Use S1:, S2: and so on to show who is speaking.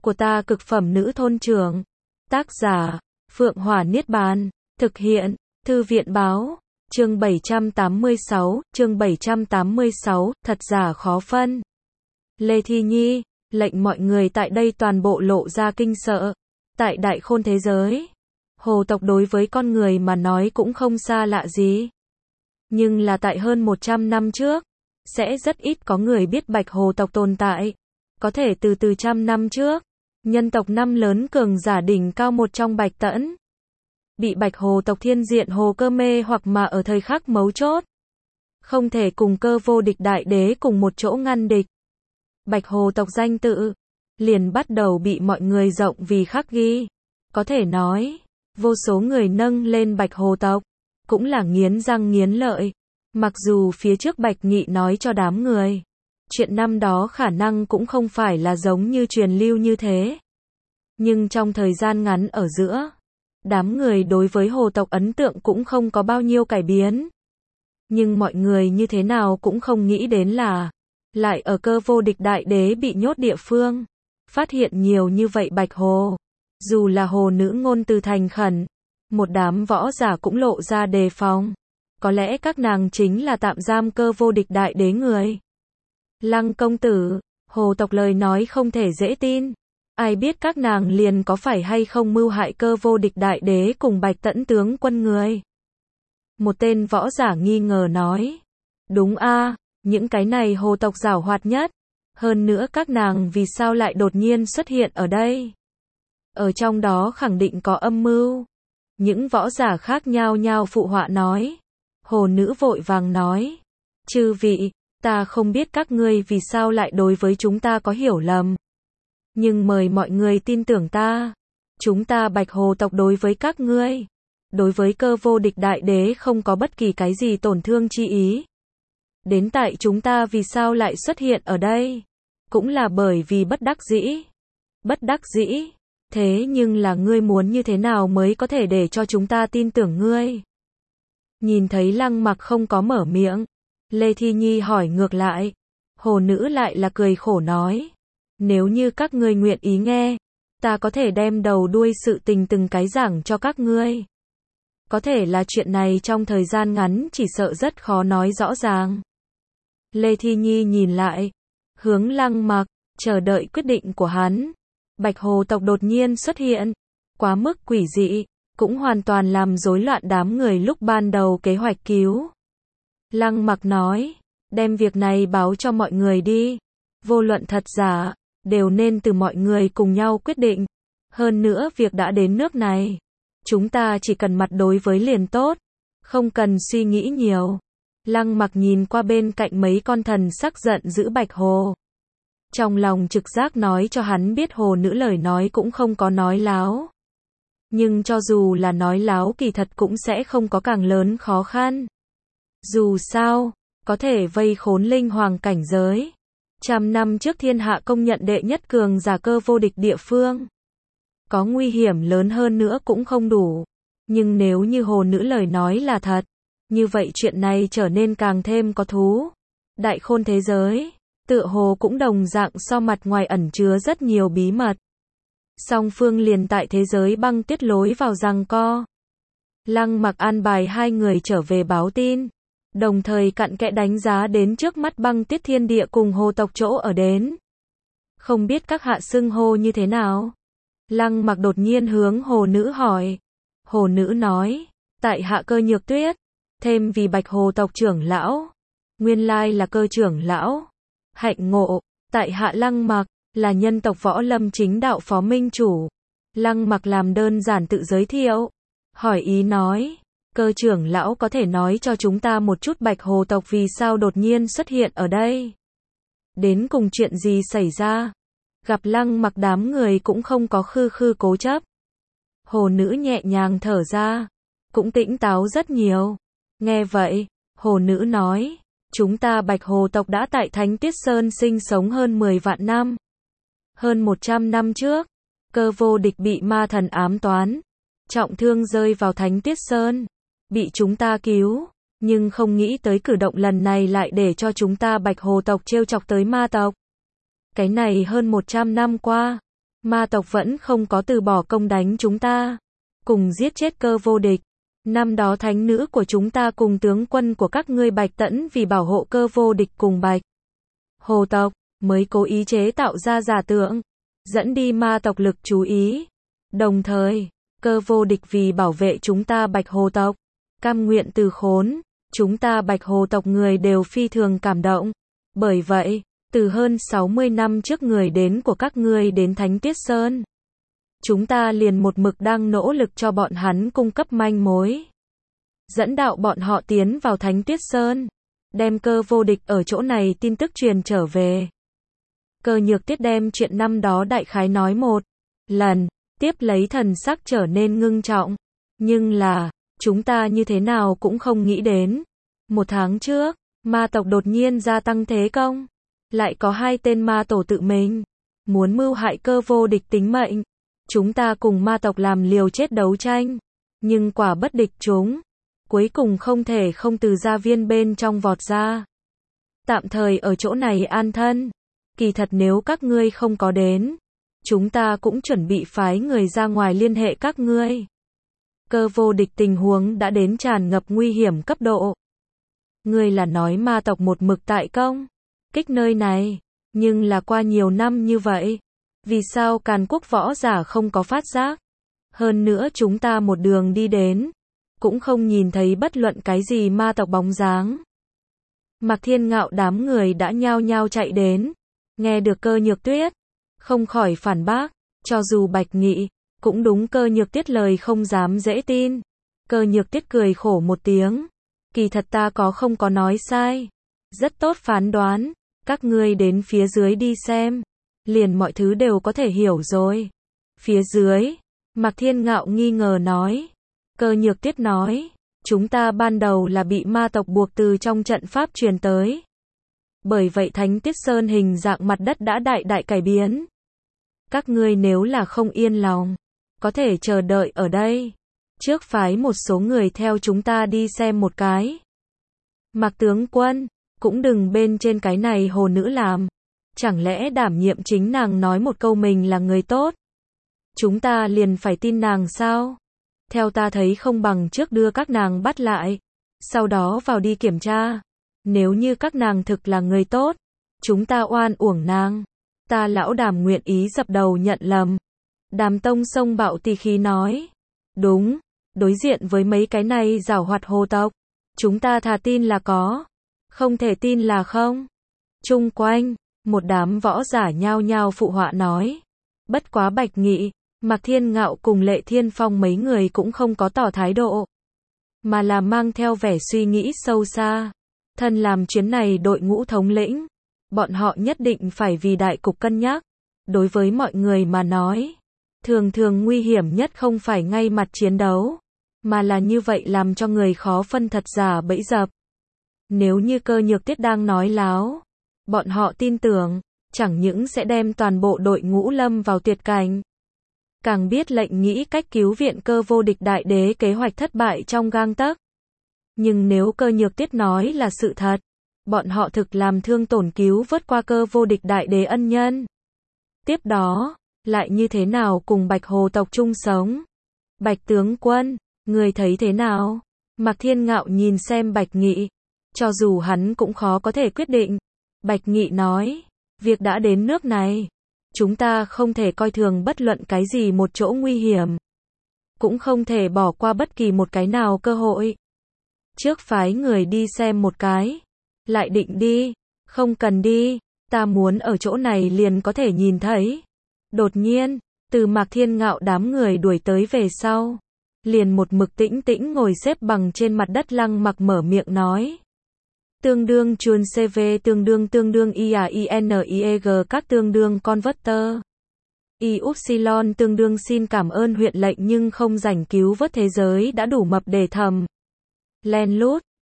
S1: của ta cực phẩm nữ thôn trưởng. Tác giả, Phượng Hỏa Niết Bàn. Thực hiện, Thư viện báo. Chương 786, thật giả khó phân. Lê Thi Nhi, lệnh mọi người tại đây toàn bộ lộ ra kinh sợ. Tại đại khôn thế giới, hồ tộc đối với con người mà nói cũng không xa lạ gì. Nhưng là tại hơn 100 năm trước, sẽ rất ít có người biết bạch hồ tộc tồn tại. Có thể từ trăm năm trước, nhân tộc năm lớn cường giả đỉnh cao một trong Bạch Tẫn bị bạch hồ tộc thiên diện hồ cơ mê hoặc mà ở thời khắc mấu chốt, không thể cùng cơ vô địch đại đế cùng một chỗ ngăn địch. Bạch hồ tộc danh tự liền bắt đầu bị mọi người rộng vì khắc ghi. Có thể nói, vô số người nâng lên bạch hồ tộc, cũng là nghiến răng nghiến lợi. Mặc dù phía trước Bạch Nghị nói cho đám người, chuyện năm đó khả năng cũng không phải là giống như truyền lưu như thế. Nhưng trong thời gian ngắn ở giữa, đám người đối với hồ tộc ấn tượng cũng không có bao nhiêu cải biến. Nhưng mọi người như thế nào cũng không nghĩ đến là, lại ở cơ vô địch đại đế bị nhốt địa phương, phát hiện nhiều như vậy bạch hồ. Dù là hồ nữ ngôn từ thành khẩn, một đám võ giả cũng lộ ra đề phòng. Có lẽ các nàng chính là tạm giam cơ vô địch đại đế người. Lăng công tử, hồ tộc lời nói không thể dễ tin. Ai biết các nàng liền có phải hay không mưu hại cơ vô địch đại đế cùng Bạch Tẫn tướng quân người. Một tên võ giả nghi ngờ nói. Đúng a, những cái này hồ tộc giảo hoạt nhất. Hơn nữa các nàng vì sao lại đột nhiên xuất hiện ở đây? Ở trong đó khẳng định có âm mưu. Những võ giả khác nhao nhao phụ họa nói. Hồ nữ vội vàng nói. Chư vị, ta không biết các ngươi vì sao lại đối với chúng ta có hiểu lầm. Nhưng mời mọi người tin tưởng ta. Chúng ta bạch hồ tộc đối với các ngươi, đối với cơ vô địch đại đế không có bất kỳ cái gì tổn thương chi ý. Đến tại chúng ta vì sao lại xuất hiện ở đây? Cũng là bởi vì bất đắc dĩ. Bất đắc dĩ? Thế nhưng là ngươi muốn như thế nào mới có thể để cho chúng ta tin tưởng ngươi? Nhìn thấy Lăng Mặc không có mở miệng, Lê Thi Nhi hỏi ngược lại. Hồ nữ lại là cười khổ nói. Nếu như các ngươi nguyện ý nghe, ta có thể đem đầu đuôi sự tình từng cái giảng cho các ngươi. Có thể là chuyện này trong thời gian ngắn chỉ sợ rất khó nói rõ ràng. Lê Thi Nhi nhìn lại, hướng Lăng Mặc, chờ đợi quyết định của hắn. Bạch hồ tộc đột nhiên xuất hiện, quá mức quỷ dị, cũng hoàn toàn làm rối loạn đám người lúc ban đầu kế hoạch cứu. Lăng Mặc nói, đem việc này báo cho mọi người đi. Vô luận thật giả, đều nên từ mọi người cùng nhau quyết định. Hơn nữa việc đã đến nước này, chúng ta chỉ cần mặt đối với liền tốt, không cần suy nghĩ nhiều. Lăng Mặc nhìn qua bên cạnh mấy con thần sắc giận dữ bạch hồ. Trong lòng trực giác nói cho hắn biết hồ nữ lời nói cũng không có nói láo. Nhưng cho dù là nói láo kỳ thật cũng sẽ không có càng lớn khó khăn. Dù sao, có thể vây khốn linh hoàng cảnh giới. Trăm năm trước thiên hạ công nhận đệ nhất cường giả cơ vô địch địa phương. Có nguy hiểm lớn hơn nữa cũng không đủ. Nhưng nếu như hồ nữ lời nói là thật, như vậy chuyện này trở nên càng thêm có thú. Đại khôn thế giới, tựa hồ cũng đồng dạng so mặt ngoài ẩn chứa rất nhiều bí mật. Song phương liền tại thế giới băng tiết lối vào giằng co. Lăng Mặc an bài hai người trở về báo tin. Đồng thời cặn kẽ đánh giá đến trước mắt băng tiết thiên địa cùng hồ tộc chỗ ở đến. Không biết các hạ xưng hô như thế nào? Lăng Mặc đột nhiên hướng hồ nữ hỏi. Hồ nữ nói, tại hạ Cơ Nhược Tuyết, thêm vì bạch hồ tộc trưởng lão. Nguyên lai là Cơ trưởng lão. Hạnh ngộ, tại hạ Lăng Mặc, là nhân tộc võ lâm chính đạo phó minh chủ. Lăng Mặc làm đơn giản tự giới thiệu. Hỏi ý nói. Cơ trưởng lão có thể nói cho chúng ta một chút bạch hồ tộc vì sao đột nhiên xuất hiện ở đây? Đến cùng chuyện gì xảy ra? Gặp Lăng Mặc đám người cũng không có khư cố chấp. Hồ nữ nhẹ nhàng thở ra, cũng tĩnh táo rất nhiều. Nghe vậy, hồ nữ nói, chúng ta bạch hồ tộc đã tại Thánh Tiết Sơn sinh sống hơn 10 vạn năm. Hơn 100 năm trước, cơ vô địch bị ma thần ám toán, trọng thương rơi vào Thánh Tiết Sơn. Bị chúng ta cứu, nhưng không nghĩ tới cử động lần này lại để cho chúng ta bạch hồ tộc trêu chọc tới ma tộc. Cái này hơn 100 năm qua, Ma tộc vẫn không có từ bỏ công đánh chúng ta, cùng giết chết cơ vô địch. Năm đó thánh nữ của chúng ta cùng tướng quân của các ngươi Bạch Tẫn vì bảo hộ cơ vô địch cùng Bạch Hồ tộc, mới cố ý chế tạo ra giả tượng, dẫn đi ma tộc lực chú ý. Đồng thời, cơ vô địch vì bảo vệ chúng ta Bạch Hồ tộc, cam nguyện từ khốn, chúng ta Bạch Hồ tộc người đều phi thường cảm động. Bởi vậy, từ hơn 60 năm trước người đến của các ngươi đến Thánh Tuyết Sơn, chúng ta liền một mực đang nỗ lực cho bọn hắn cung cấp manh mối, dẫn đạo bọn họ tiến vào Thánh Tuyết Sơn, đem cơ vô địch ở chỗ này tin tức truyền trở về. Cơ Nhược Tuyết đem chuyện năm đó đại khái nói một lần, tiếp lấy thần sắc trở nên ngưng trọng. Nhưng là, chúng ta như thế nào cũng không nghĩ đến. Một tháng trước, ma tộc đột nhiên gia tăng thế công. Lại có 2 tên ma tổ tự mình, muốn mưu hại cơ vô địch tính mệnh. Chúng ta cùng ma tộc làm liều chết đấu tranh. Nhưng quả bất địch chúng. Cuối cùng không thể không từ gia viên bên trong vọt ra. Tạm thời ở chỗ này an thân. Kỳ thật nếu các ngươi không có đến, chúng ta cũng chuẩn bị phái người ra ngoài liên hệ các ngươi. Cơ vô địch tình huống đã đến tràn ngập nguy hiểm cấp độ. Ngươi là nói ma tộc một mực tại công kích nơi này, nhưng là qua nhiều năm như vậy, vì sao Càn Quốc võ giả không có phát giác? Hơn nữa chúng ta một đường đi đến, cũng không nhìn thấy bất luận cái gì ma tộc bóng dáng. Mạc Thiên Ngạo đám người đã nhao nhao chạy đến, nghe được Cơ Nhược Tuyết, không khỏi phản bác, cho dù Bạch Nghị, cũng đúng Cơ Nhược Tuyết lời không dám dễ tin. Cơ Nhược Tuyết cười khổ một tiếng, kỳ thật ta không có nói sai, rất tốt phán đoán, các ngươi đến phía dưới đi xem, liền mọi thứ đều có thể hiểu rồi. Phía dưới, Mạc Thiên Ngạo nghi ngờ nói. Cơ Nhược Tuyết nói, chúng ta ban đầu là bị ma tộc buộc từ trong trận pháp truyền tới. Bởi vậy Thánh Tuyết Sơn hình dạng mặt đất đã đại cải biến. Các ngươi nếu là không yên lòng, có thể chờ đợi ở đây. Trước phái một số người theo chúng ta đi xem một cái. Mạc tướng quân, cũng đừng bên trên cái này hồ nữ làm. Chẳng lẽ đảm nhiệm chính nàng nói một câu mình là người tốt, chúng ta liền phải tin nàng sao? Theo ta thấy không bằng trước đưa các nàng bắt lại, sau đó vào đi kiểm tra. Nếu như các nàng thực là người tốt, chúng ta oan uổng nàng. Ta lão Đàm nguyện ý dập đầu nhận lầm. Đàm Tông Sông bạo tì khí nói. Đúng, đối diện với mấy cái này giảo hoạt hồ tộc, chúng ta thà tin là có, không thể tin là không. Chung quanh, một đám võ giả nhao nhao phụ họa nói. Bất quá Bạch Nghị, Mạc Thiên Ngạo cùng Lệ Thiên Phong mấy người cũng không có tỏ thái độ, mà là mang theo vẻ suy nghĩ sâu xa. Thân làm chuyến này đội ngũ thống lĩnh, bọn họ nhất định phải vì đại cục cân nhắc. Đối với mọi người mà nói, thường thường nguy hiểm nhất không phải ngay mặt chiến đấu, mà là như vậy làm cho người khó phân thật giả bẫy dập. Nếu như Cơ Nhược Tuyết đang nói láo, bọn họ tin tưởng, chẳng những sẽ đem toàn bộ đội ngũ lâm vào tuyệt cảnh, càng biết lệnh nghĩ cách cứu viện cơ vô địch đại đế kế hoạch thất bại trong gang tấc. Nhưng nếu Cơ Nhược Tuyết nói là sự thật, bọn họ thực làm thương tổn cứu vớt qua cơ vô địch đại đế ân nhân. Tiếp đó, lại như thế nào cùng Bạch Hồ tộc chung sống? Bạch tướng quân, người thấy thế nào? Mạc Thiên Ngạo nhìn xem Bạch Nghị, cho dù hắn cũng khó có thể quyết định. Bạch Nghị nói, việc đã đến nước này, chúng ta không thể coi thường bất luận cái gì một chỗ nguy hiểm, cũng không thể bỏ qua bất kỳ một cái nào cơ hội. Trước phái người đi xem một cái, lại định đi, không cần đi, ta muốn ở chỗ này liền có thể nhìn thấy. Đột nhiên, từ Mạc Thiên Ngạo đám người đuổi tới về sau, liền một mực tĩnh tĩnh ngồi xếp bằng trên mặt đất Lăng Mặc mở miệng nói. Tương đương chuồn CV tương đương IAINIEG các tương đương converter. Ypsilon tương đương xin cảm ơn huyện lệnh nhưng không rảnh cứu vớt thế giới đã đủ mập để thầm. Len lút,